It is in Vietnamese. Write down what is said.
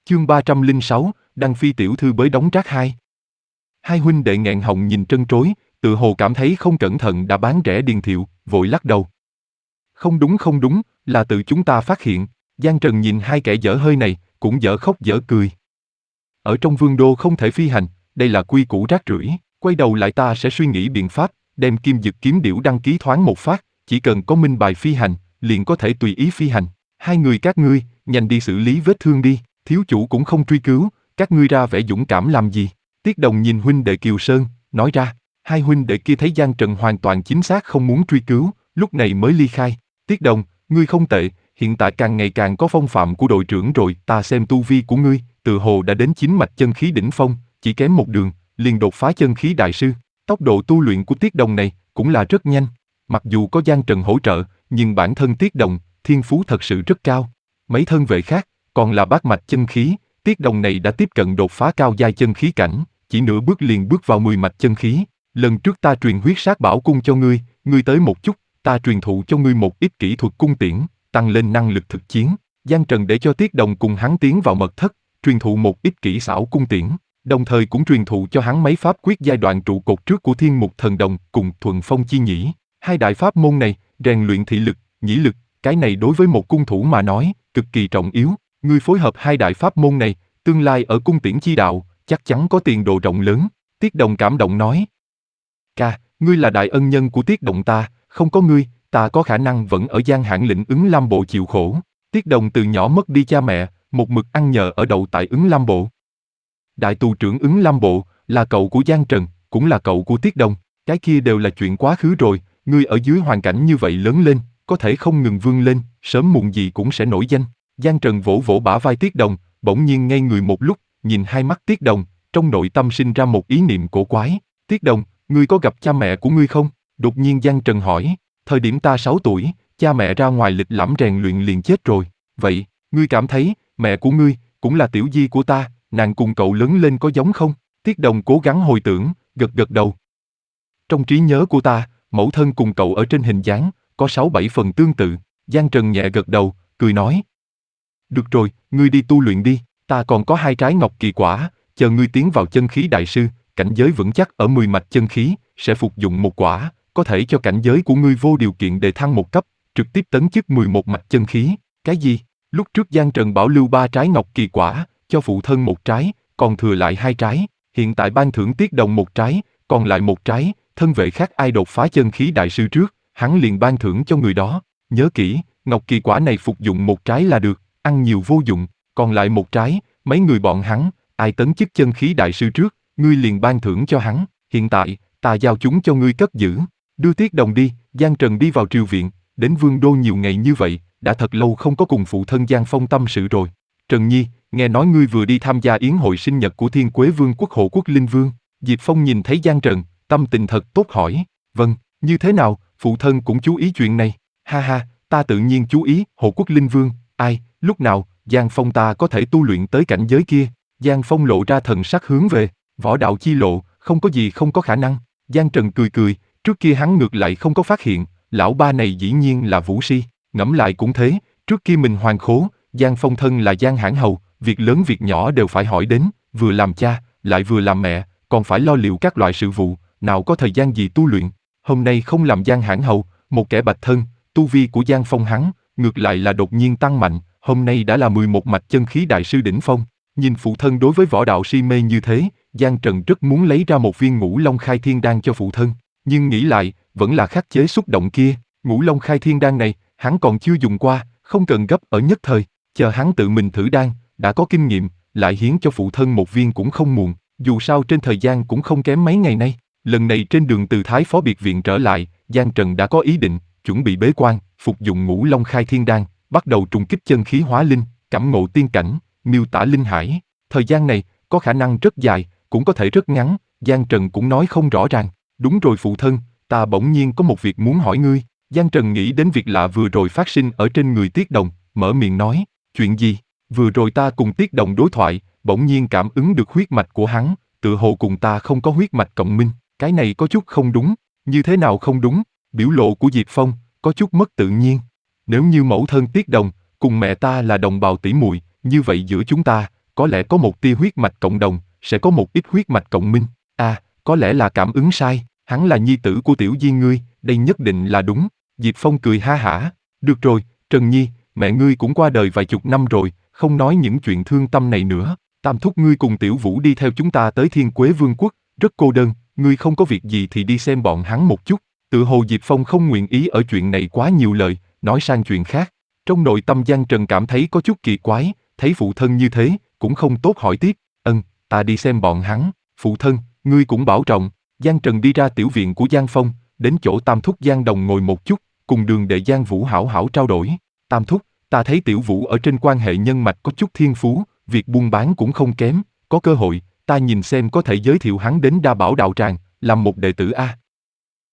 Chương 306, Đăng Phi tiểu thư bới đống rác 2. Hai huynh đệ nghẹn họng nhìn trân trối, tự hồ cảm thấy không cẩn thận đã bán rẻ Điền Thiệu, vội lắc đầu. Không đúng, là tự chúng ta phát hiện. Giang Trần nhìn hai kẻ dở hơi này, cũng dở khóc dở cười. Ở trong vương đô không thể phi hành, đây là quy củ rác rưởi. Quay đầu lại ta sẽ suy nghĩ biện pháp, đem Kim Dực kiếm điểu đăng ký thoáng một phát, chỉ cần có minh bài phi hành, liền có thể tùy ý phi hành. Hai người các ngươi, nhanh đi xử lý vết thương đi, thiếu chủ cũng không truy cứu, các ngươi ra vẻ dũng cảm làm gì? Tiết Đồng nhìn huynh đệ Kiều Sơn, nói ra. Hai huynh đệ kia thấy Giang Trần hoàn toàn chính xác không muốn truy cứu, lúc này mới ly khai. Tiết Đồng, ngươi không tệ, hiện tại càng ngày càng có phong phạm của đội trưởng rồi, ta xem tu vi của ngươi, tự hồ đã đến 9 mạch chân khí đỉnh phong, chỉ kém một đường, liền đột phá chân khí đại sư. Tốc độ tu luyện của Tiết Đồng này cũng là rất nhanh. Mặc dù có Giang Trần hỗ trợ, nhưng bản thân Tiết Đồng, thiên phú thật sự rất cao. Mấy thân vệ khác, còn là bát mạch chân khí, Tiết Đồng này đã tiếp cận đột phá cao giai chân khí cảnh, chỉ nửa bước liền bước vào 10 mạch chân khí. Lần trước ta truyền huyết sát bảo cung cho ngươi, ngươi tới một chút, ta truyền thụ cho ngươi một ít kỹ thuật cung tiễn, tăng lên năng lực thực chiến. Giang Trần để cho Tiết Đồng cùng hắn tiến vào mật thất, truyền thụ một ít kỹ xảo cung tiễn, đồng thời cũng truyền thụ cho hắn mấy pháp quyết giai đoạn trụ cột trước của Thiên Mục Thần Đồng cùng Thuần Phong Chi Nhĩ. Hai đại pháp môn này, rèn luyện thị lực, nhĩ lực, cái này đối với một cung thủ mà nói, cực kỳ trọng yếu. Ngươi phối hợp hai đại pháp môn này, tương lai ở cung tiễn chi đạo, chắc chắn có tiền đồ rộng lớn. Tiết Đồng cảm động nói. Ca, ngươi là đại ân nhân của Tiết Đồng ta, không có ngươi, ta có khả năng vẫn ở Giang Hãn lĩnh Ứng Lam Bộ chịu khổ. Tiết Đồng từ nhỏ mất đi cha mẹ, một mực ăn nhờ ở đậu tại Ứng Lam Bộ. Đại tù trưởng Ứng Lam Bộ, là cậu của Giang Trần, cũng là cậu của Tiết Đồng, cái kia đều là chuyện quá khứ rồi, ngươi ở dưới hoàn cảnh như vậy lớn lên, có thể không ngừng vươn lên, sớm muộn gì cũng sẽ nổi danh. Giang Trần vỗ vỗ bả vai Tiết Đồng, bỗng nhiên ngây người một lúc, nhìn hai mắt Tiết Đồng, trong nội tâm sinh ra một ý niệm cổ quái. Tiết Đồng, ngươi có gặp cha mẹ của ngươi không? Đột nhiên Giang Trần hỏi, thời điểm ta 6 tuổi, cha mẹ ra ngoài lịch lãm rèn luyện liền chết rồi. Vậy, ngươi cảm thấy, mẹ của ngươi, cũng là tiểu di của ta, nàng cùng cậu lớn lên có giống không? Tiết Đồng cố gắng hồi tưởng, gật gật đầu. Trong trí nhớ của ta, mẫu thân cùng cậu ở trên hình dáng, có 6-7 phần tương tự. Giang Trần nhẹ gật đầu, cười nói. Được rồi, ngươi đi tu luyện đi, ta còn có 2 trái ngọc kỳ quả, chờ ngươi tiến vào chân khí đại sư, cảnh giới vững chắc ở 10 mạch chân khí, sẽ phục dụng một quả, có thể cho cảnh giới của ngươi vô điều kiện đề thăng một cấp, trực tiếp tấn chức 11 mạch chân khí. Cái gì? Lúc trước Giang Trần bảo lưu 3 trái ngọc kỳ quả, cho phụ thân 1 trái, còn thừa lại 2 trái, hiện tại ban thưởng Tiết Đồng 1 trái, còn lại 1 trái, thân vệ khác ai đột phá chân khí đại sư trước, hắn liền ban thưởng cho người đó. Nhớ kỹ, ngọc kỳ quả này phục dụng 1 trái là được, ăn nhiều vô dụng, còn lại 1 trái, mấy người bọn hắn, ai tấn chức chân khí đại sư trước, ngươi liền ban thưởng cho hắn, hiện tại, ta giao chúng cho ngươi cất giữ. Đưa Tiết Đồng đi, Giang Trần đi vào triều viện, đến Vương Đô nhiều ngày như vậy, đã thật lâu không có cùng phụ thân Giang Phong tâm sự rồi. Trần Nhi, nghe nói ngươi vừa đi tham gia yến hội sinh nhật của Thiên Quế Vương quốc hộ quốc Linh Vương. Diệp Phong nhìn thấy Giang Trần, tâm tình thật tốt hỏi, vâng, như thế nào, phụ thân cũng chú ý chuyện này. Ha ha, ta tự nhiên chú ý, hộ quốc Linh Vương, ai, lúc nào, Giang Phong ta có thể tu luyện tới cảnh giới kia. Giang Phong lộ ra thần sắc hướng về, võ đạo chi lộ, không có gì không có khả năng. Giang Trần cười cười, trước kia hắn ngược lại không có phát hiện, lão ba này dĩ nhiên là vũ si, ngẫm lại cũng thế, trước kia mình hoàng khố, Giang Phong thân là Giang Hãn hầu, việc lớn việc nhỏ đều phải hỏi đến, vừa làm cha, lại vừa làm mẹ, còn phải lo liệu các loại sự vụ, nào có thời gian gì tu luyện. Hôm nay không làm Giang Hãn hầu, một kẻ bạch thân, tu vi của Giang Phong hắn, ngược lại là đột nhiên tăng mạnh, hôm nay đã là 11 mạch chân khí đại sư đỉnh phong. Nhìn phụ thân đối với võ đạo si mê như thế, Giang Trần rất muốn lấy ra một viên Ngũ Long Khai Thiên Đan cho phụ thân, nhưng nghĩ lại, vẫn là khắc chế xúc động kia. Ngũ Long Khai Thiên Đan này, hắn còn chưa dùng qua, không cần gấp ở nhất thời, chờ hắn tự mình thử đan, đã có kinh nghiệm, lại hiến cho phụ thân một viên cũng không muộn, dù sao trên thời gian cũng không kém mấy ngày nay. Lần này trên đường từ Thái Phó biệt viện trở lại, Giang Trần đã có ý định, chuẩn bị bế quan, phục dụng Ngũ Long Khai Thiên Đan, bắt đầu trùng kích chân khí hóa linh, cảm ngộ tiên cảnh, miêu tả linh hải. Thời gian này, có khả năng rất dài, cũng có thể rất ngắn, Giang Trần cũng nói không rõ ràng. Đúng rồi phụ thân, ta bỗng nhiên có một việc muốn hỏi ngươi. Giang Trần nghĩ đến việc lạ vừa rồi phát sinh ở trên người Tiết Đồng, mở miệng nói, chuyện gì? Vừa rồi ta cùng Tiết Đồng đối thoại, bỗng nhiên cảm ứng được huyết mạch của hắn, tựa hồ cùng ta không có huyết mạch cộng minh, cái này có chút không đúng. Như thế nào không đúng? Biểu lộ của Diệp Phong có chút mất tự nhiên. Nếu như mẫu thân Tiết Đồng cùng mẹ ta là đồng bào tỷ muội, như vậy giữa chúng ta có lẽ có một tia huyết mạch cộng đồng, sẽ có một ít huyết mạch cộng minh. À, có lẽ là cảm ứng sai, hắn là nhi tử của Tiểu Diên ngươi, đây nhất định là đúng. Diệp Phong cười ha hả, được rồi, Trần Nhi, mẹ ngươi cũng qua đời vài chục năm rồi, không nói những chuyện thương tâm này nữa. Tam thúc ngươi cùng Tiểu Vũ đi theo chúng ta tới Thiên Quế Vương quốc, rất cô đơn, ngươi không có việc gì thì đi xem bọn hắn một chút. Tự hồ Diệp Phong không nguyện ý ở chuyện này quá nhiều lời, nói sang chuyện khác. Trong nội tâm Giang Trần cảm thấy có chút kỳ quái, thấy phụ thân như thế, cũng không tốt hỏi tiếp. Ta đi xem bọn hắn, phụ thân, ngươi cũng bảo trọng. Giang Trần đi ra tiểu viện của Giang Phong, đến chỗ Tam thúc Giang Đồng ngồi một chút, cùng Đường đệ Giang Vũ hảo hảo trao đổi. Tam thúc, ta thấy Tiểu Vũ ở trên quan hệ nhân mạch có chút thiên phú, việc buôn bán cũng không kém, có cơ hội, ta nhìn xem có thể giới thiệu hắn đến Đa Bảo đạo tràng, làm một đệ tử a.